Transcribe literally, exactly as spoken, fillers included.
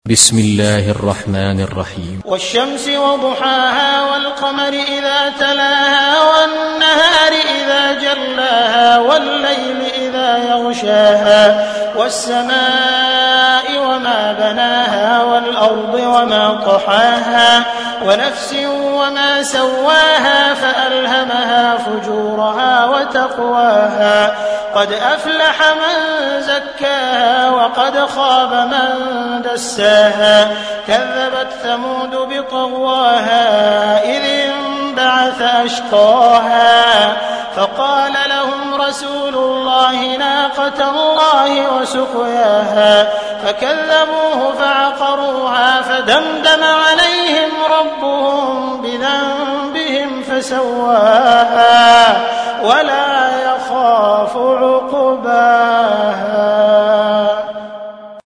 بسم الله الرحمن الرحيم. والشمس وضحاها والقمر إذا تلاها والنهار إذا جلاها والليل إذا يغشاها والسماء وما بناها والأرض وما طحاها ونفس وما سواها فألهمها فجورها وتقواها قد أفلح من زكاها وقد خاب من دساها كذبت ثمود بطغواها إذ انبعث أشقاها فقال لهم رسول الله ناقة الله وسقياها فكذبوه فعقروها فدمدم عليهم ربهم بذنبهم فسواها ولا يخاف